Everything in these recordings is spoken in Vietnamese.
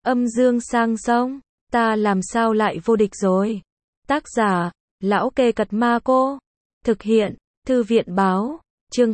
Âm dương sang sông, ta làm sao lại vô địch rồi. Tác giả, Lão Kê Cật Ma Cô. Thực hiện, Thư viện Báo. Chương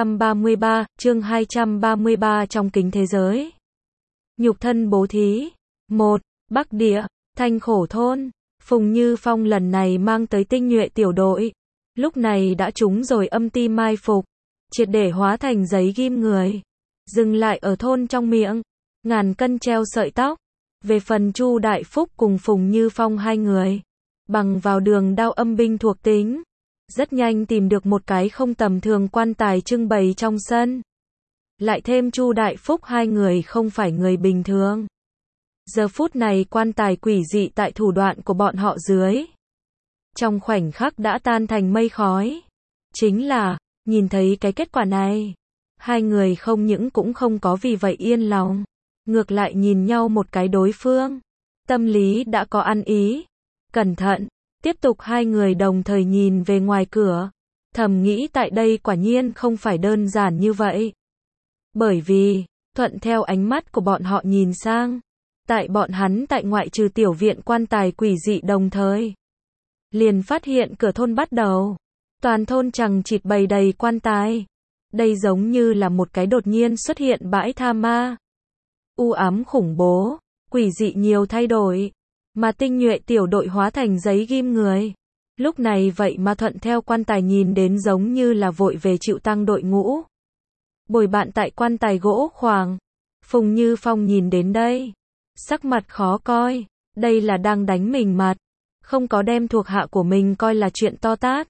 233 trong kính thế giới. Nhục thân bố thí. 1. Bắc Địa, Thanh Khổ Thôn. Phùng Như Phong lần này mang tới tinh nhuệ tiểu đội. Lúc này đã trúng rồi âm ti mai phục, triệt để hóa thành giấy ghim người. Dừng lại ở thôn trong miệng, ngàn cân treo sợi tóc. Về phần Chu Đại Phúc cùng Phùng Như Phong hai người, bằng vào đường đao âm binh thuộc tính, rất nhanh tìm được một cái không tầm thường quan tài trưng bày trong sân. Lại thêm Chu Đại Phúc hai người không phải người bình thường. Giờ phút này quan tài quỷ dị tại thủ đoạn của bọn họ dưới, trong khoảnh khắc đã tan thành mây khói. Chính là, nhìn thấy cái kết quả này, hai người không những cũng không có vì vậy yên lòng, ngược lại nhìn nhau một cái đối phương, tâm lý đã có ăn ý. Cẩn thận, tiếp tục hai người đồng thời nhìn về ngoài cửa, thầm nghĩ tại đây quả nhiên không phải đơn giản như vậy. Bởi vì, thuận theo ánh mắt của bọn họ nhìn sang, tại bọn hắn tại ngoại trừ tiểu viện quan tài quỷ dị đồng thời, liền phát hiện cửa thôn bắt đầu, toàn thôn chằng chịt bày đầy quan tài. Đây giống như là một cái đột nhiên xuất hiện bãi tha ma. U ám khủng bố, quỷ dị nhiều thay đổi, mà tinh nhuệ tiểu đội hóa thành giấy ghim người. Lúc này vậy mà thuận theo quan tài nhìn đến giống như là vội về chịu tăng đội ngũ. Bồi bạn tại quan tài gỗ khoàng. Phùng Như Phong nhìn đến đây, sắc mặt khó coi, đây là đang đánh mình mặt, không có đem thuộc hạ của mình coi là chuyện to tát.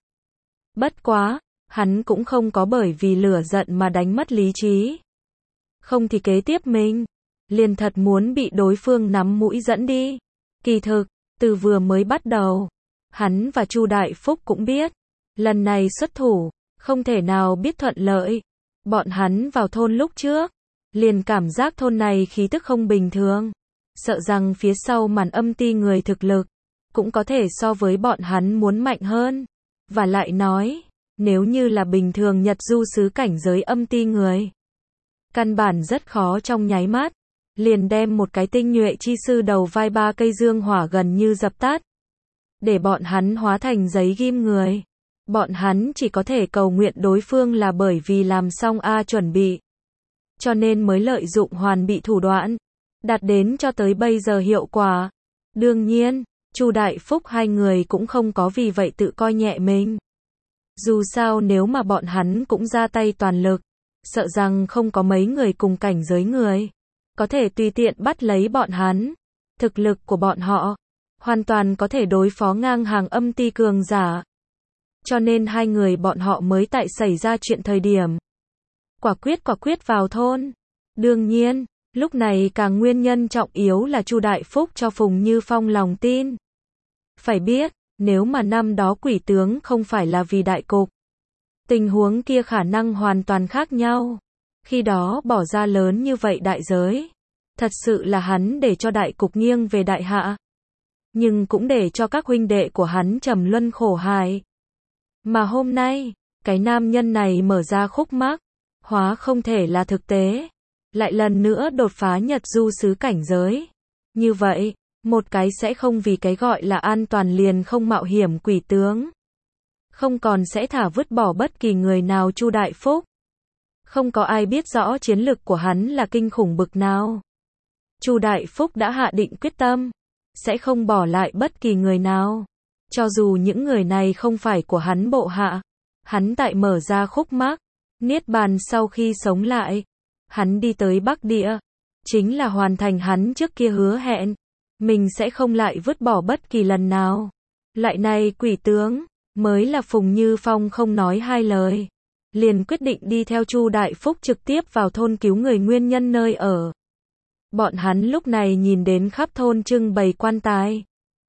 Bất quá, hắn cũng không có bởi vì lửa giận mà đánh mất lý trí. Không thì kế tiếp mình liền thật muốn bị đối phương nắm mũi dẫn đi. Kỳ thực, từ vừa mới bắt đầu, hắn và Chu Đại Phúc cũng biết, lần này xuất thủ, không thể nào biết thuận lợi. Bọn hắn vào thôn lúc trước, liền cảm giác thôn này khí tức không bình thường, sợ rằng phía sau màn âm ti người thực lực, cũng có thể so với bọn hắn muốn mạnh hơn. Và lại nói, nếu như là bình thường Nhật du sứ cảnh giới âm ti người, căn bản rất khó trong nháy mắt, liền đem một cái tinh nhuệ chi sư đầu vai 3 cây dương hỏa gần như dập tắt. Để bọn hắn hóa thành giấy ghim người. Bọn hắn chỉ có thể cầu nguyện đối phương là bởi vì làm xong chuẩn bị, cho nên mới lợi dụng hoàn bị thủ đoạn, đạt đến cho tới bây giờ hiệu quả. Đương nhiên, Chu Đại Phúc hai người cũng không có vì vậy tự coi nhẹ mình. Dù sao nếu mà bọn hắn cũng ra tay toàn lực, sợ rằng không có mấy người cùng cảnh giới người có thể tùy tiện bắt lấy bọn hắn. Thực lực của bọn họ hoàn toàn có thể đối phó ngang hàng âm ti cường giả. Cho nên hai người bọn họ mới tại xảy ra chuyện thời điểm quả quyết vào thôn. Đương nhiên, lúc này càng nguyên nhân trọng yếu là Chu Đại Phúc cho Phùng Như Phong lòng tin. Phải biết, nếu mà năm đó quỷ tướng không phải là vì đại cục, tình huống kia khả năng hoàn toàn khác nhau. Khi đó bỏ ra lớn như vậy đại giới, thật sự là hắn để cho đại cục nghiêng về đại hạ, nhưng cũng để cho các huynh đệ của hắn trầm luân khổ hại. Mà hôm nay, cái nam nhân này mở ra khúc mắc, hóa không thể là thực tế, lại lần nữa đột phá Nhật du sứ cảnh giới. Như vậy, một cái sẽ không vì cái gọi là an toàn liền không mạo hiểm quỷ tướng, không còn sẽ thả vứt bỏ bất kỳ người nào. Chu Đại Phúc, không có ai biết rõ chiến lực của hắn là kinh khủng bực nào. Chu Đại Phúc đã hạ định quyết tâm, sẽ không bỏ lại bất kỳ người nào, cho dù những người này không phải của hắn bộ hạ. Hắn tại mở ra khúc mắc niết bàn sau khi sống lại, hắn đi tới Bắc Địa, chính là hoàn thành hắn trước kia hứa hẹn, mình sẽ không lại vứt bỏ bất kỳ lần nào. Lại này quỷ tướng, mới là Phùng Như Phong không nói hai lời, liền quyết định đi theo Chu Đại Phúc trực tiếp vào thôn cứu người nguyên nhân nơi ở. Bọn hắn lúc này nhìn đến khắp thôn trưng bày quan tài,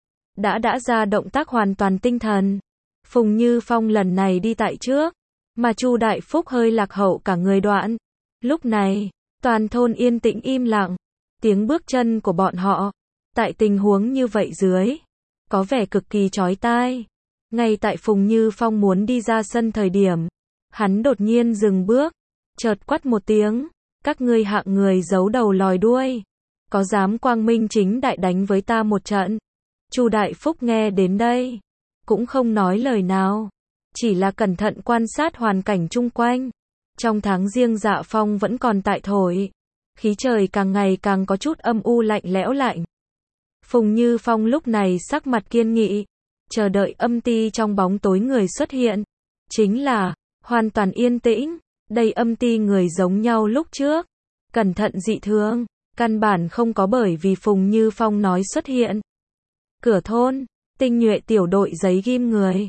đã ra động tác hoàn toàn tinh thần. Phùng Như Phong lần này đi tại trước, mà Chu Đại Phúc hơi lạc hậu cả người đoạn. Lúc này, toàn thôn yên tĩnh im lặng, tiếng bước chân của bọn họ, tại tình huống như vậy dưới, có vẻ cực kỳ chói tai. Ngay tại Phùng Như Phong muốn đi ra sân thời điểm, hắn đột nhiên dừng bước, chợt quát một tiếng, các ngươi hạng người giấu đầu lòi đuôi, có dám quang minh chính đại đánh với ta một trận? Chu Đại Phúc nghe đến đây, cũng không nói lời nào, chỉ là cẩn thận quan sát hoàn cảnh chung quanh. Trong tháng Giêng dạ phong vẫn còn tại thổi, khí trời càng ngày càng có chút âm u lạnh lẽo lạnh. Phùng Như Phong lúc này sắc mặt kiên nghị, chờ đợi âm ti trong bóng tối người xuất hiện. Chính là, hoàn toàn yên tĩnh, đây âm ti người giống nhau lúc trước. Cẩn thận dị thường, căn bản không có bởi vì Phùng Như Phong nói xuất hiện. Cửa thôn, tinh nhuệ tiểu đội giấy ghim người,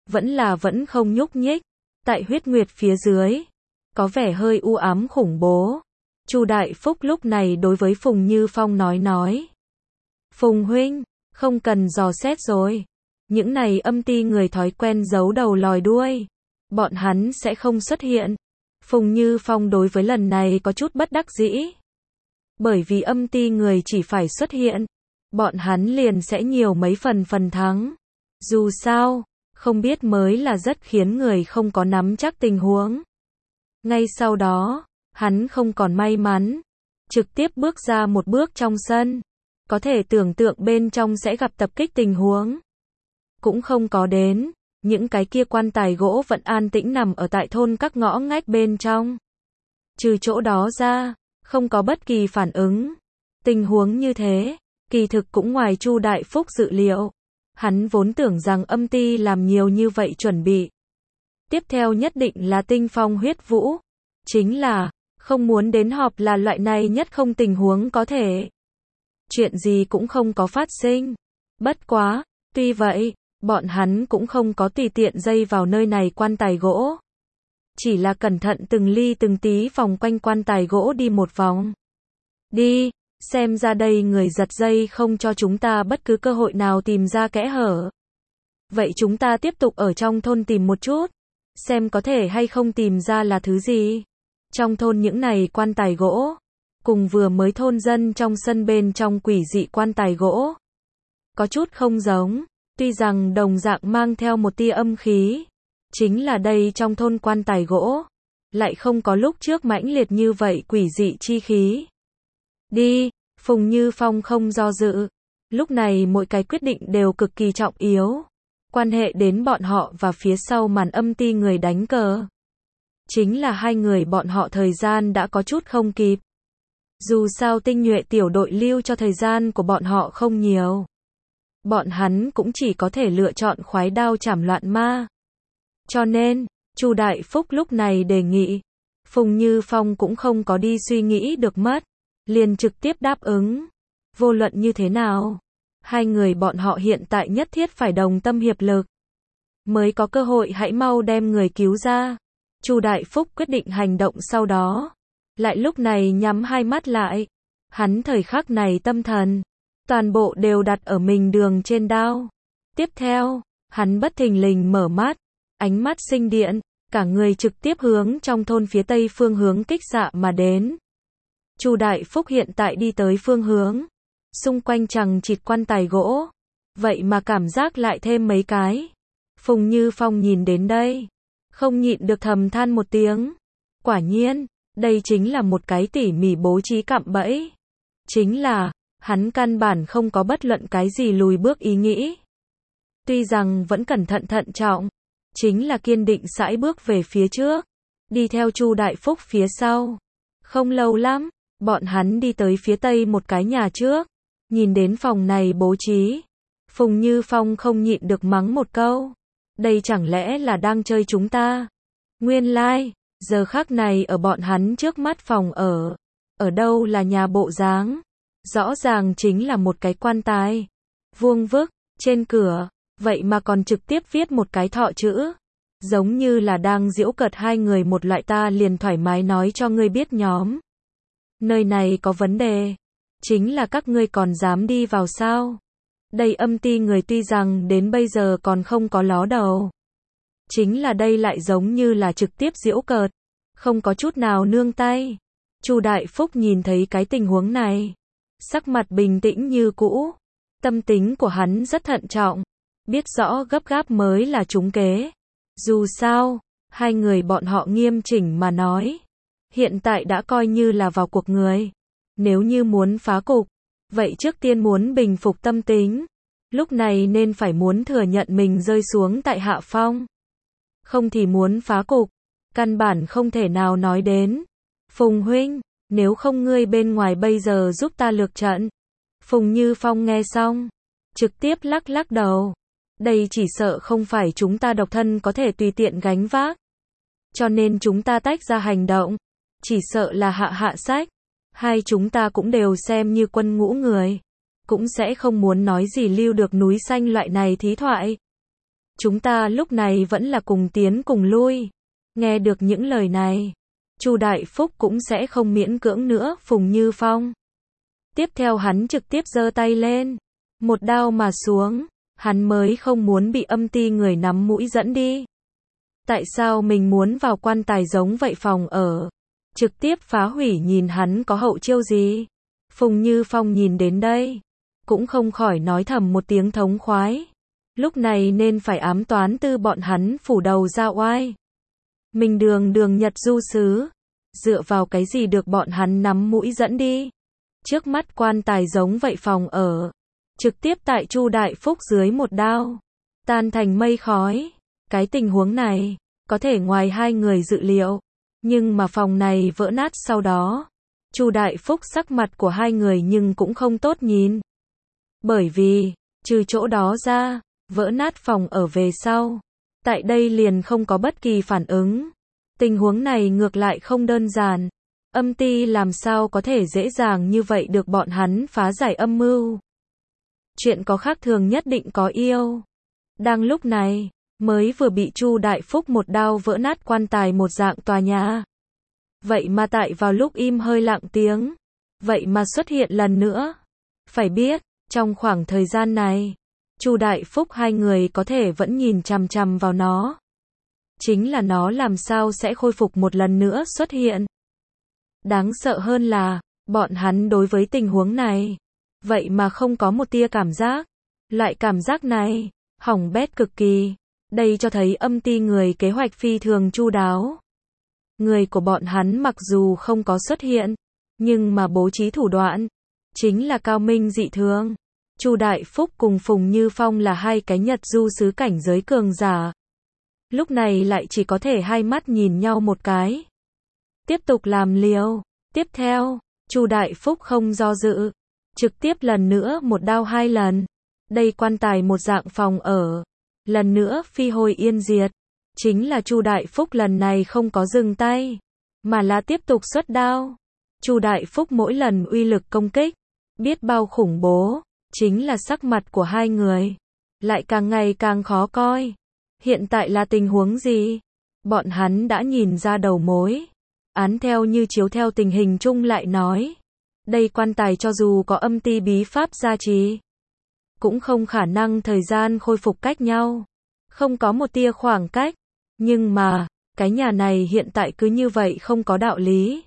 vẫn không nhúc nhích, tại huyết nguyệt phía dưới, có vẻ hơi u ám khủng bố. Chu Đại Phúc lúc này đối với Phùng Như Phong nói. Phùng huynh, không cần dò xét rồi. Những này âm ti người thói quen giấu đầu lòi đuôi. Bọn hắn sẽ không xuất hiện. Phùng Như Phong đối với lần này có chút bất đắc dĩ. Bởi vì âm ti người chỉ phải xuất hiện, bọn hắn liền sẽ nhiều mấy phần thắng. Dù sao, không biết mới là rất khiến người không có nắm chắc tình huống. Ngay sau đó, hắn không còn may mắn, trực tiếp bước ra một bước trong sân. Có thể tưởng tượng bên trong sẽ gặp tập kích tình huống. Cũng không có đến, những cái kia quan tài gỗ vẫn an tĩnh nằm ở tại thôn các ngõ ngách bên trong. Trừ chỗ đó ra, không có bất kỳ phản ứng. Tình huống như thế, kỳ thực cũng ngoài Chu Đại Phúc dự liệu. Hắn vốn tưởng rằng âm ti làm nhiều như vậy chuẩn bị. Tiếp theo nhất định là tinh phong huyết vũ. Chính là, không muốn đến họp là loại này nhất không tình huống có thể. Chuyện gì cũng không có phát sinh. Bất quá, tuy vậy, bọn hắn cũng không có tùy tiện dây vào nơi này quan tài gỗ. Chỉ là cẩn thận từng ly từng tí vòng quanh quan tài gỗ đi một vòng. Đi, xem ra đây người giật dây không cho chúng ta bất cứ cơ hội nào tìm ra kẽ hở. Vậy chúng ta tiếp tục ở trong thôn tìm một chút, xem có thể hay không tìm ra là thứ gì. Trong thôn những này quan tài gỗ, cùng vừa mới thôn dân trong sân bên trong quỷ dị quan tài gỗ. Có chút không giống, tuy rằng đồng dạng mang theo một tia âm khí. Chính là đây trong thôn quan tài gỗ, lại không có lúc trước mãnh liệt như vậy quỷ dị chi khí. Đi, Phùng Như Phong không do dự. Lúc này mỗi cái quyết định đều cực kỳ trọng yếu. Quan hệ đến bọn họ và phía sau màn âm ti người đánh cờ. Chính là hai người bọn họ thời gian đã có chút không kịp. Dù sao tinh nhuệ tiểu đội lưu cho thời gian của bọn họ không nhiều. Bọn hắn cũng chỉ có thể lựa chọn khoái đao chảm loạn ma. Cho nên, Chu Đại Phúc lúc này đề nghị. Phùng Như Phong cũng không có đi suy nghĩ được mất. Liền trực tiếp đáp ứng. Vô luận như thế nào, hai người bọn họ hiện tại nhất thiết phải đồng tâm hiệp lực. Mới có cơ hội hãy mau đem người cứu ra. Chu Đại Phúc quyết định hành động sau đó. Lại lúc này nhắm hai mắt lại. Hắn thời khắc này tâm thần. Toàn bộ đều đặt ở mình đường trên đao. Tiếp theo, hắn bất thình lình mở mắt. Ánh mắt sinh điện. Cả người trực tiếp hướng trong thôn phía tây phương hướng kích xạ mà đến. Chu Đại Phúc hiện tại đi tới phương hướng. Xung quanh chằng chịt quan tài gỗ. Vậy mà cảm giác lại thêm mấy cái. Phùng Như Phong nhìn đến đây. Không nhịn được thầm than một tiếng. Quả nhiên, đây chính là một cái tỉ mỉ bố trí cạm bẫy. Chính là, hắn căn bản không có bất luận cái gì lùi bước ý nghĩ. Tuy rằng vẫn cẩn thận thận trọng. Chính là kiên định sải bước về phía trước. Đi theo Chu Đại Phúc phía sau. Không lâu lắm, bọn hắn đi tới phía tây một cái nhà trước. Nhìn đến phòng này bố trí. Phùng Như Phong không nhịn được mắng một câu. Đây chẳng lẽ là đang chơi chúng ta? Nguyên lai, giờ khắc này ở bọn hắn trước mắt phòng ở. Ở đâu là nhà bộ dáng? Rõ ràng chính là một cái quan tài. Vuông vức, trên cửa. Vậy mà còn trực tiếp viết một cái thọ chữ. Giống như là đang giễu cợt hai người một loại ta liền thoải mái nói cho ngươi biết nhóm. Nơi này có vấn đề. Chính là các ngươi còn dám đi vào sao? Đây âm ti người tuy rằng đến bây giờ còn không có ló đầu. Chính là đây lại giống như là trực tiếp giễu cợt. Không có chút nào nương tay. Chu Đại Phúc nhìn thấy cái tình huống này. Sắc mặt bình tĩnh như cũ. Tâm tính của hắn rất thận trọng. Biết rõ gấp gáp mới là trúng kế. Dù sao, hai người bọn họ nghiêm chỉnh mà nói. Hiện tại đã coi như là vào cuộc người. Nếu như muốn phá cục, Vậy trước tiên muốn bình phục tâm tính. Lúc này nên phải muốn thừa nhận mình rơi xuống tại hạ phong. Không thì muốn phá cục, căn bản không thể nào nói đến. Phùng huynh, nếu không ngươi bên ngoài bây giờ giúp ta lược trận. Phùng Như Phong nghe xong, trực tiếp lắc lắc đầu. Đây chỉ sợ không phải chúng ta độc thân có thể tùy tiện gánh vác. Cho nên chúng ta tách ra hành động. Chỉ sợ là hạ sách. Hai chúng ta cũng đều xem như quân ngũ người. Cũng sẽ không muốn nói gì lưu được núi xanh loại này thí thoại. Chúng ta lúc này vẫn là cùng tiến cùng lui. Nghe được những lời này, Chu Đại Phúc cũng sẽ không miễn cưỡng nữa Phùng Như Phong. Tiếp theo hắn trực tiếp giơ tay lên, một đao mà xuống, hắn mới không muốn bị âm ty người nắm mũi dẫn đi. Tại sao mình muốn vào quan tài giống vậy phòng ở? Trực tiếp phá hủy nhìn hắn có hậu chiêu gì? Phùng Như Phong nhìn đến đây, cũng không khỏi nói thầm một tiếng thống khoái. Lúc này nên phải ám toán tư bọn hắn phủ đầu ra oai. Mình đường Nhật du sứ, dựa vào cái gì được bọn hắn nắm mũi dẫn đi? Trước mắt quan tài giống vậy phòng ở, trực tiếp tại Chu Đại Phúc dưới một đao, tan thành mây khói. Cái tình huống này, có thể ngoài hai người dự liệu, nhưng mà phòng này vỡ nát sau đó. Chu Đại Phúc sắc mặt của hai người nhưng cũng không tốt nhìn. Bởi vì, trừ chỗ đó ra, vỡ nát phòng ở về sau, tại đây liền không có bất kỳ phản ứng. Tình huống này ngược lại không đơn giản. Âm ty làm sao có thể dễ dàng như vậy được bọn hắn phá giải âm mưu. Chuyện có khác thường nhất định có yêu. Đang lúc này, mới vừa bị Chu Đại Phúc một đao vỡ nát quan tài một dạng tòa nhà. Vậy mà tại vào lúc im hơi lặng tiếng, vậy mà xuất hiện lần nữa. Phải biết, trong khoảng thời gian này, Chu Đại Phúc hai người có thể vẫn nhìn chằm chằm vào nó. Chính là nó làm sao sẽ khôi phục một lần nữa xuất hiện. Đáng sợ hơn là, bọn hắn đối với tình huống này, vậy mà không có một tia cảm giác. Loại cảm giác này, hỏng bét cực kỳ. Đây cho thấy âm ty người kế hoạch phi thường chu đáo. Người của bọn hắn mặc dù không có xuất hiện, nhưng mà bố trí thủ đoạn, chính là cao minh dị thường. Chu Đại Phúc cùng Phùng Như Phong là hai cái Nhật du sứ cảnh giới cường giả. Lúc này lại chỉ có thể hai mắt nhìn nhau một cái. Tiếp tục làm liều. Tiếp theo, Chu Đại Phúc không do dự, trực tiếp lần nữa một đao hai lần. Đây quan tài một dạng phòng ở, lần nữa phi hồi yên diệt. Chính là Chu Đại Phúc lần này không có dừng tay, mà là tiếp tục xuất đao. Chu Đại Phúc mỗi lần uy lực công kích, biết bao khủng bố, chính là sắc mặt của hai người lại càng ngày càng khó coi. Hiện tại là tình huống gì? Bọn hắn đã nhìn ra đầu mối. Án theo như chiếu theo tình hình chung lại nói. Đây quan tài cho dù có âm ty bí pháp gia trì, cũng không khả năng thời gian khôi phục cách nhau. Không có một tia khoảng cách. Nhưng mà, cái nhà này hiện tại cứ như vậy không có đạo lý.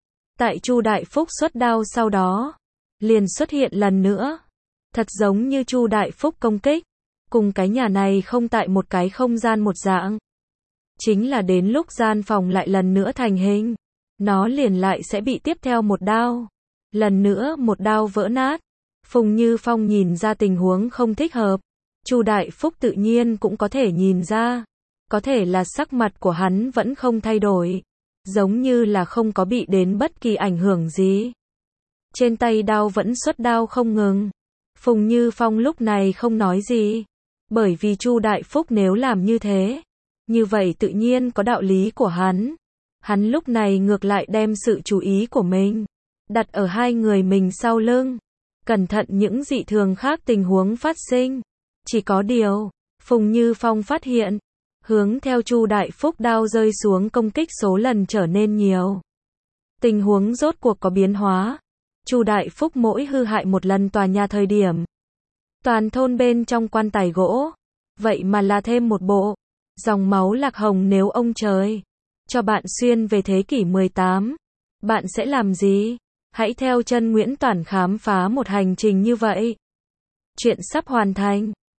Tại Chu Đại Phúc xuất đao sau đó, liền xuất hiện lần nữa. Thật giống như Chu Đại Phúc công kích, cùng cái nhà này không tại một cái không gian một dạng. Chính là đến lúc gian phòng lại lần nữa thành hình, nó liền lại sẽ bị tiếp theo một đao. Lần nữa một đao vỡ nát. Phùng Như Phong nhìn ra tình huống không thích hợp. Chu Đại Phúc tự nhiên cũng có thể nhìn ra. Có thể là sắc mặt của hắn vẫn không thay đổi. Giống như là không có bị đến bất kỳ ảnh hưởng gì. Trên tay đao vẫn xuất đao không ngừng. Phùng Như Phong lúc này không nói gì. Bởi vì Chu Đại Phúc nếu làm như thế, như vậy tự nhiên có đạo lý của hắn. Hắn lúc này ngược lại đem sự chú ý của mình đặt ở hai người mình sau lưng. Cẩn thận những dị thường khác tình huống phát sinh. Chỉ có điều, Phùng Như Phong phát hiện, hướng theo Chu Đại Phúc đao rơi xuống công kích số lần trở nên nhiều. Tình huống rốt cuộc có biến hóa. Chu Đại Phúc mỗi hư hại một lần tòa nhà thời điểm, toàn thôn bên trong quan tài gỗ, vậy mà là thêm một bộ. Dòng máu lạc hồng nếu ông trời cho bạn xuyên về thế kỷ 18, bạn sẽ làm gì? Hãy theo chân Nguyễn Toản khám phá một hành trình như vậy. Chuyện sắp hoàn thành.